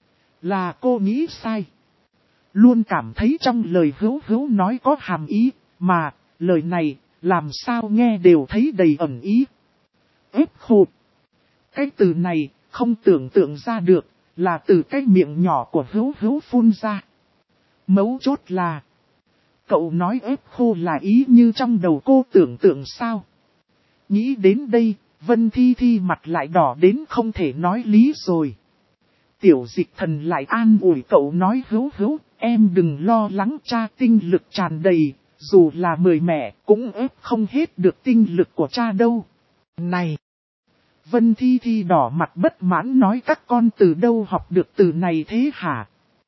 Là cô nghĩ sai. Luôn cảm thấy trong lời Hữu Hữu nói có hàm ý, mà lời này làm sao nghe đều thấy đầy ẩn ý. Ép khô. Cái từ này không tưởng tượng ra được, là từ cái miệng nhỏ của Hữu Hữu phun ra. Mấu chốt là, cậu nói ép khô là ý như trong đầu cô tưởng tượng sao? Nghĩ đến đây, Vân Thi Thi mặt lại đỏ đến không thể nói lý rồi. Tiểu Dịch Thần lại an ủi cậu nói Hữu Hữu, em đừng lo lắng cha tinh lực tràn đầy, dù là 10 mẹ cũng ép không hết được tinh lực của cha đâu. Này! Vân Thi Thi đỏ mặt bất mãn nói các con từ đâu học được từ này thế hả?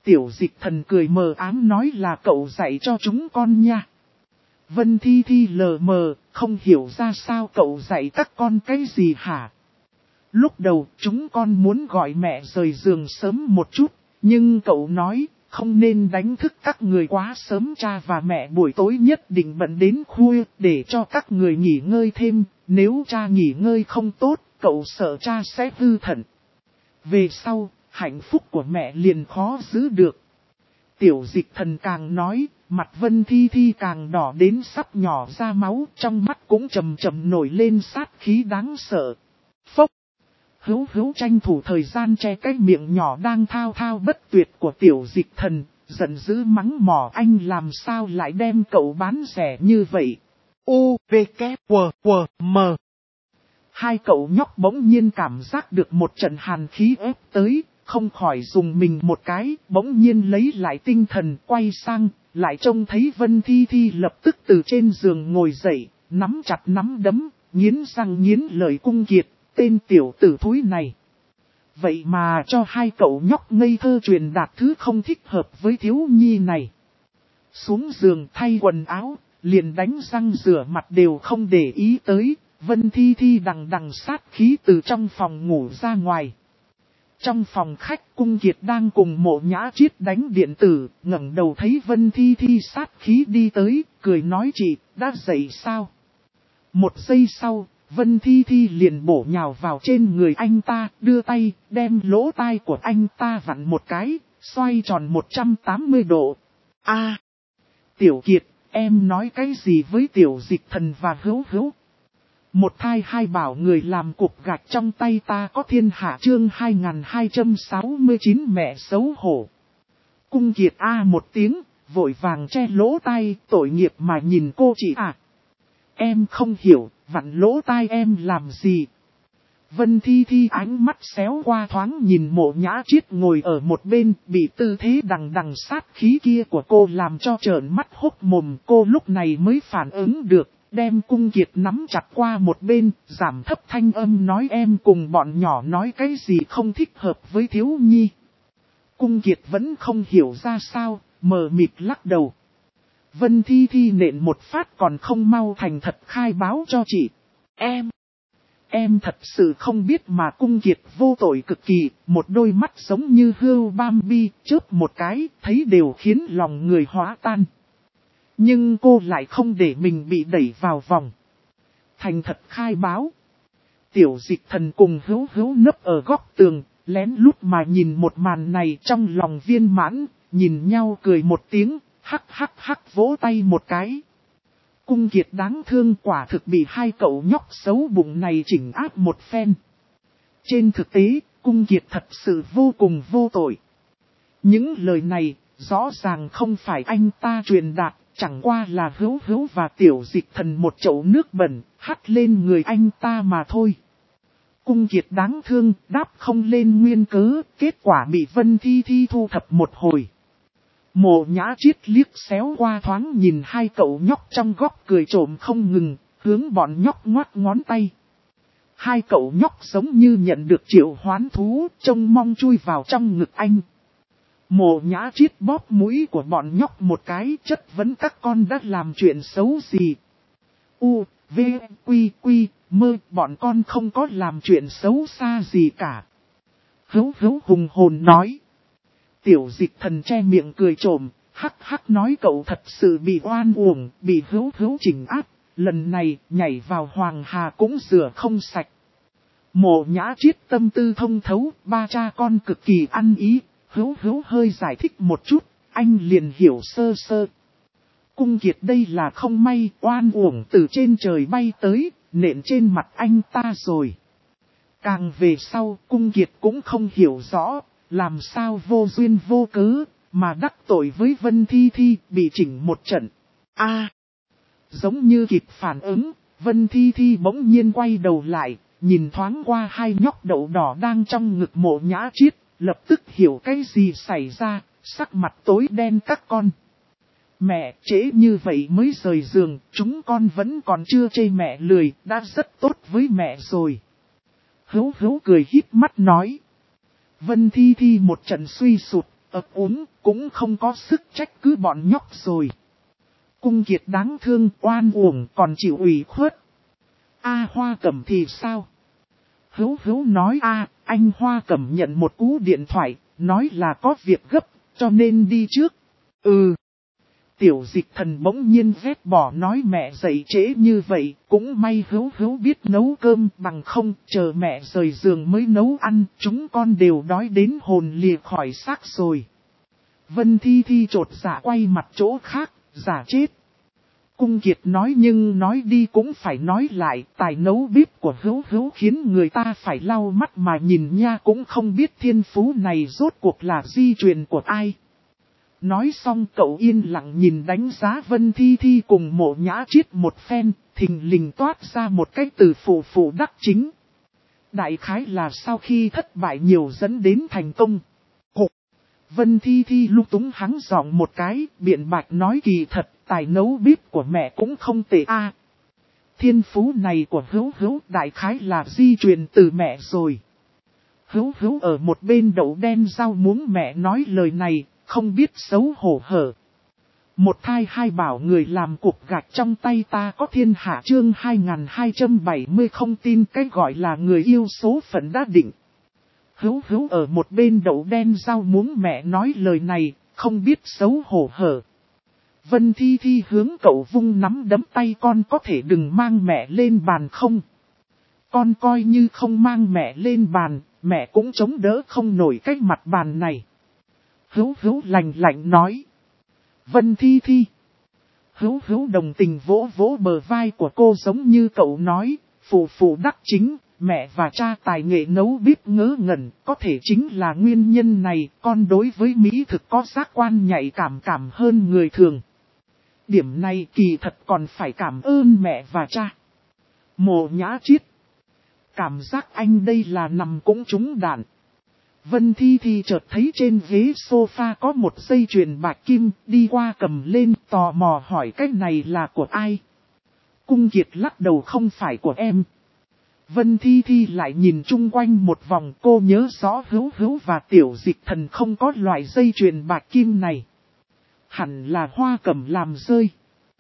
Tiểu Dịch Thần cười mờ ám nói là cậu dạy cho chúng con nha. Vân Thi Thi lờ mờ, không hiểu ra sao cậu dạy các con cái gì hả? Lúc đầu chúng con muốn gọi mẹ rời giường sớm một chút, nhưng cậu nói không nên đánh thức các người quá sớm, cha và mẹ buổi tối nhất định bận đến khuya để cho các người nghỉ ngơi thêm, nếu cha nghỉ ngơi không tốt, cậu sợ cha sẽ hư thận. Về sau, hạnh phúc của mẹ liền khó giữ được. Tiểu Dịch Thần càng nói, mặt Vân Thi Thi càng đỏ đến sắp nhỏ ra máu, trong mắt cũng chầm chậm nổi lên sát khí đáng sợ. Phốc! Hữu tranh thủ thời gian che cái miệng nhỏ đang thao thao bất tuyệt của Tiểu Dịch Thần, giận dữ mắng mỏ anh làm sao lại đem cậu bán rẻ như vậy. U, V, K, W, M. Hai cậu nhóc bỗng nhiên cảm giác được một trận hàn khí ép tới, không khỏi dùng mình một cái, bỗng nhiên lấy lại tinh thần quay sang, lại trông thấy Vân Thi Thi lập tức từ trên giường ngồi dậy, nắm chặt nắm đấm, nghiến răng nghiến lợi Cung Kiệt, tên tiểu tử thúi này. Vậy mà cho hai cậu nhóc ngây thơ truyền đạt thứ không thích hợp với thiếu nhi này. Xuống giường thay quần áo, liền đánh răng rửa mặt đều không để ý tới, Vân Thi Thi đằng sát khí từ trong phòng ngủ ra ngoài. Trong phòng khách Cung Kiệt đang cùng Mộ Nhã Chiết đánh điện tử, ngẩng đầu thấy Vân Thi Thi sát khí đi tới, cười nói chị, đã dậy sao? Một giây sau, Vân Thi Thi liền bổ nhào vào trên người anh ta, đưa tay, đem lỗ tai của anh ta vặn một cái, xoay tròn 180 độ. Tiểu Kiệt, em nói cái gì với Tiểu Dịch Thần và Hữu? Một thai hai bảo người làm cục gạch trong tay ta có thiên hạ chương 2269 mẹ xấu hổ. Cung Kiệt một tiếng, vội vàng che lỗ tai, tội nghiệp mà nhìn cô chị Em không hiểu, vặn lỗ tai em làm gì? Vân Thi Thi ánh mắt xéo qua thoáng nhìn Mộ Nhã Chiết ngồi ở một bên, bị tư thế đằng sát khí kia của cô làm cho trợn mắt hốc mồm. Cô lúc này mới phản ứng được, đem Cung Kiệt nắm chặt qua một bên, giảm thấp thanh âm nói em cùng bọn nhỏ nói cái gì không thích hợp với thiếu nhi. Cung Kiệt vẫn không hiểu ra sao, mờ mịt lắc đầu. Vân Thi Thi nện một phát còn không mau thành thật khai báo cho chị. Em thật sự không biết mà. Cung Kiệt vô tội cực kỳ, một đôi mắt giống như hươu Bambi, chớp một cái, thấy đều khiến lòng người hóa tan. Nhưng cô lại không để mình bị đẩy vào vòng. Thành thật khai báo. Tiểu Dịch Thần cùng Hữu nấp ở góc tường, lén lút mà nhìn một màn này trong lòng viên mãn, nhìn nhau cười một tiếng, hắc vỗ tay một cái. Cung Kiệt đáng thương quả thực bị hai cậu nhóc xấu bụng này chỉnh áp một phen. Trên thực tế, Cung Kiệt thật sự vô cùng vô tội. Những lời này, rõ ràng không phải anh ta truyền đạt, chẳng qua là Hữu và Tiểu Dịch Thần một chậu nước bẩn, hắt lên người anh ta mà thôi. Cung Kiệt đáng thương, đáp không lên nguyên cớ, kết quả bị Vân Thi Thi thu thập một hồi. Mộ Nhã Chiết liếc xéo qua thoáng nhìn hai cậu nhóc trong góc cười trộm không ngừng, hướng bọn nhóc ngoắt ngón tay. Hai cậu nhóc giống như nhận được triệu hoán thú, trông mong chui vào trong ngực anh. Mộ Nhã Chiết bóp mũi của bọn nhóc một cái, chất vấn các con đã làm chuyện xấu gì. U, V, Quy, Mơ, bọn con không có làm chuyện xấu xa gì cả. Hữu hùng hồn nói. Tiểu Dịch Thần che miệng cười trộm, hắc nói cậu thật sự bị oan uổng, bị Hữu chỉnh áp, lần này nhảy vào Hoàng Hà cũng rửa không sạch. Mộ Nhã Chiết tâm tư thông thấu, ba cha con cực kỳ ăn ý, Hữu hơi giải thích một chút, anh liền hiểu sơ sơ. Cung Kiệt đây là không may, oan uổng từ trên trời bay tới, nện trên mặt anh ta rồi. Càng về sau, Cung Kiệt cũng không hiểu rõ, làm sao vô duyên vô cớ, mà đắc tội với Vân Thi Thi, bị chỉnh một trận. Giống như kịp phản ứng, Vân Thi Thi bỗng nhiên quay đầu lại, nhìn thoáng qua hai nhóc đậu đỏ đang trong ngực Mộ Nhã Chiết, lập tức hiểu cái gì xảy ra, sắc mặt tối đen các con. Mẹ, trễ như vậy mới rời giường, chúng con vẫn còn chưa chê mẹ lười, đã rất tốt với mẹ rồi. Hữu cười híp mắt nói. Vân Thi Thi một trận suy sụt, ấp úng, cũng không có sức trách cứ bọn nhóc rồi. Cung Kiệt đáng thương, oan uổng còn chịu ủy khuất. Hoa Cẩm thì sao? Hữu nói anh Hoa Cẩm nhận một cú điện thoại, nói là có việc gấp, cho nên đi trước. Tiểu Dịch Thần bỗng nhiên ghét bỏ nói mẹ dậy trễ như vậy, cũng may Hữu biết nấu cơm, bằng không chờ mẹ rời giường mới nấu ăn, chúng con đều đói đến hồn lìa khỏi xác rồi. Vân Thi chột dạ quay mặt chỗ khác, giả chết. Cung Kiệt nói nhưng nói đi cũng phải nói lại, tài nấu bếp của Hữu khiến người ta phải lau mắt mà nhìn nha, cũng không biết thiên phú này rốt cuộc là di truyền của ai. Nói xong cậu yên lặng nhìn đánh giá Vân Thi cùng Mộ Nhã Triết một phen, thình lình toát ra một cái từ phụ đắc chính. Đại khái là sau khi thất bại nhiều dẫn đến thành công. Vân Thi lúc túng hắng giọng một cái, biện bạch nói kỳ thật, tài nấu bếp của mẹ cũng không tệ Thiên phú này của Hữu đại khái là di truyền từ mẹ rồi. Hữu ở một bên đậu đen rau muống mẹ nói lời này, không biết xấu hổ hở. Một thai hai bảo người làm cục gạch trong tay ta có thiên hạ chương 2270 không tin cái gọi là người yêu số phận đã định. Hữu ở một bên đậu đen rau muống mẹ nói lời này, không biết xấu hổ hở. Vân Thi hướng cậu vung nắm đấm tay con có thể đừng mang mẹ lên bàn không? Con coi như không mang mẹ lên bàn, mẹ cũng chống đỡ không nổi cái mặt bàn này. Hữu lạnh lạnh nói. Vân Thi. Hữu đồng tình vỗ vỗ bờ vai của cô giống như cậu nói, phụ đắc chính, mẹ và cha tài nghệ nấu bếp ngớ ngẩn, có thể chính là nguyên nhân này, con đối với mỹ thực có giác quan nhạy cảm hơn người thường. Điểm này kỳ thật còn phải cảm ơn mẹ và cha. Mộ Nhã Triết. Cảm giác anh đây là nằm cũng trúng đạn. Vân Thi chợt thấy trên ghế sofa có một dây chuyền bạc kim, đi qua cầm lên, tò mò hỏi cái này là của ai? Cung Kiệt lắc đầu không phải của em. Vân Thi lại nhìn chung quanh một vòng, cô nhớ rõ Hữu và Tiểu Dịch Thần không có loại dây chuyền bạc kim này. Hẳn là Hoa Cẩm làm rơi.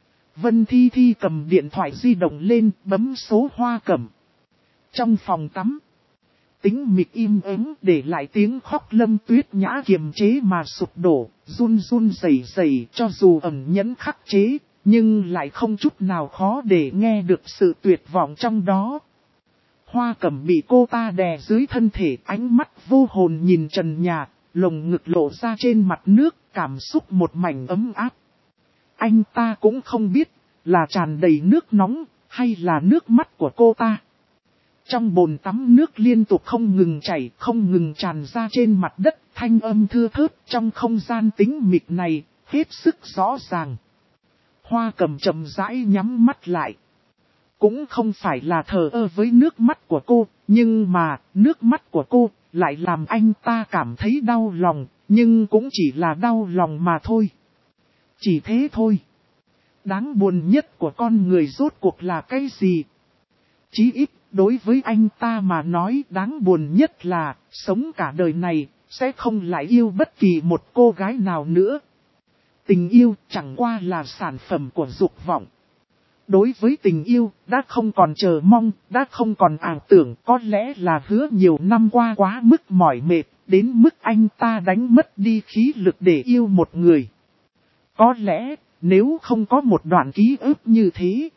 Vân Thi cầm điện thoại di động lên, bấm số Hoa Cẩm. Trong phòng tắm, tĩnh mịch im ắng để lại tiếng khóc Lâm Tuyết Nhã kiềm chế mà sụp đổ, run rẩy cho dù ẩn nhẫn khắc chế, nhưng lại không chút nào khó để nghe được sự tuyệt vọng trong đó. Hoa Cẩm bị cô ta đè dưới thân thể, ánh mắt vô hồn nhìn trần nhà, lồng ngực lộ ra trên mặt nước, cảm xúc một mảnh ấm áp. Anh ta cũng không biết là tràn đầy nước nóng hay là nước mắt của cô ta. Trong bồn tắm nước liên tục không ngừng chảy, không ngừng tràn ra trên mặt đất, thanh âm thưa thớt trong không gian tĩnh mịch này, hết sức rõ ràng. Hoa Cẩm chậm rãi nhắm mắt lại. Cũng không phải là thờ ơ với nước mắt của cô, nhưng mà nước mắt của cô lại làm anh ta cảm thấy đau lòng, nhưng cũng chỉ là đau lòng mà thôi. Chỉ thế thôi. Đáng buồn nhất của con người rốt cuộc là cái gì? Chí ít, đối với anh ta mà nói đáng buồn nhất là, sống cả đời này, sẽ không lại yêu bất kỳ một cô gái nào nữa. Tình yêu chẳng qua là sản phẩm của dục vọng. Đối với tình yêu, đã không còn chờ mong, đã không còn ảo tưởng, có lẽ là hứa nhiều năm qua quá mức mỏi mệt, đến mức anh ta đánh mất đi khí lực để yêu một người. Có lẽ, nếu không có một đoạn ký ức như thế,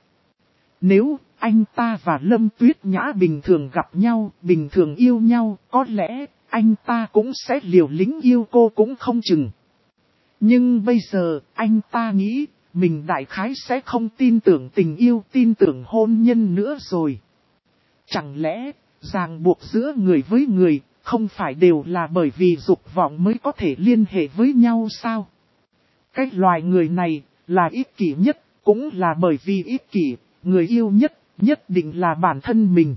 nếu anh ta và Lâm Tuyết Nhã bình thường gặp nhau, bình thường yêu nhau, có lẽ anh ta cũng sẽ liều lĩnh yêu cô cũng không chừng. Nhưng bây giờ, anh ta nghĩ, mình đại khái sẽ không tin tưởng tình yêu, tin tưởng hôn nhân nữa rồi. Chẳng lẽ, ràng buộc giữa người với người, không phải đều là bởi vì dục vọng mới có thể liên hệ với nhau sao? Cái loài người này, là ích kỷ nhất, cũng là bởi vì ích kỷ, người yêu nhất định là bản thân mình.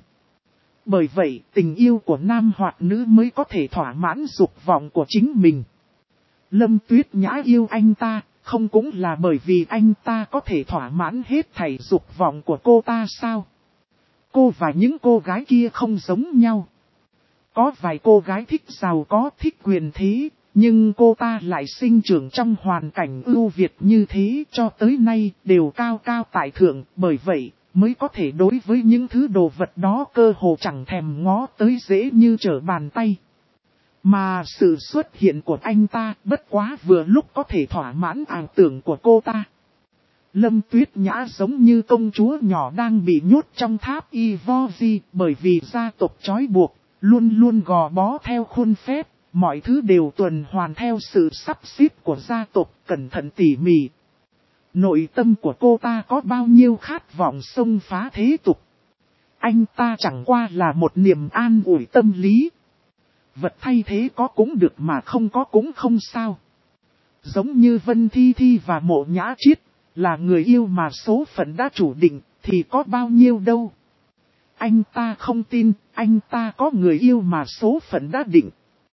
Bởi vậy, tình yêu của nam hoặc nữ mới có thể thỏa mãn dục vọng của chính mình. Lâm Tuyết Nhã yêu anh ta, không cũng là bởi vì anh ta có thể thỏa mãn hết thảy dục vọng của cô ta sao? Cô và những cô gái kia không giống nhau. Có vài cô gái thích giàu có, thích quyền thế, Nhưng cô ta lại sinh trưởng trong hoàn cảnh ưu việt như thế cho tới nay đều cao cao tại thượng, bởi vậy mới có thể đối với những thứ đồ vật đó cơ hồ chẳng thèm ngó tới dễ như trở bàn tay. Mà sự xuất hiện của anh ta bất quá vừa lúc có thể thỏa mãn ảo tưởng của cô ta. Lâm Tuyết Nhã giống như công chúa nhỏ đang bị nhốt trong tháp Ivory bởi vì gia tộc trói buộc, luôn luôn gò bó theo khuôn phép, mọi thứ đều tuần hoàn theo sự sắp xếp của gia tộc cẩn thận tỉ mỉ. Nội tâm của cô ta có bao nhiêu khát vọng xông phá thế tục. Anh ta chẳng qua là một niềm an ủi tâm lý. Vật thay thế có cũng được mà không có cũng không sao. Giống như Vân Thi Thi và Mộ Nhã Chiết, là người yêu mà số phận đã chủ định, thì có bao nhiêu đâu. Anh ta không tin, anh ta có người yêu mà số phận đã định.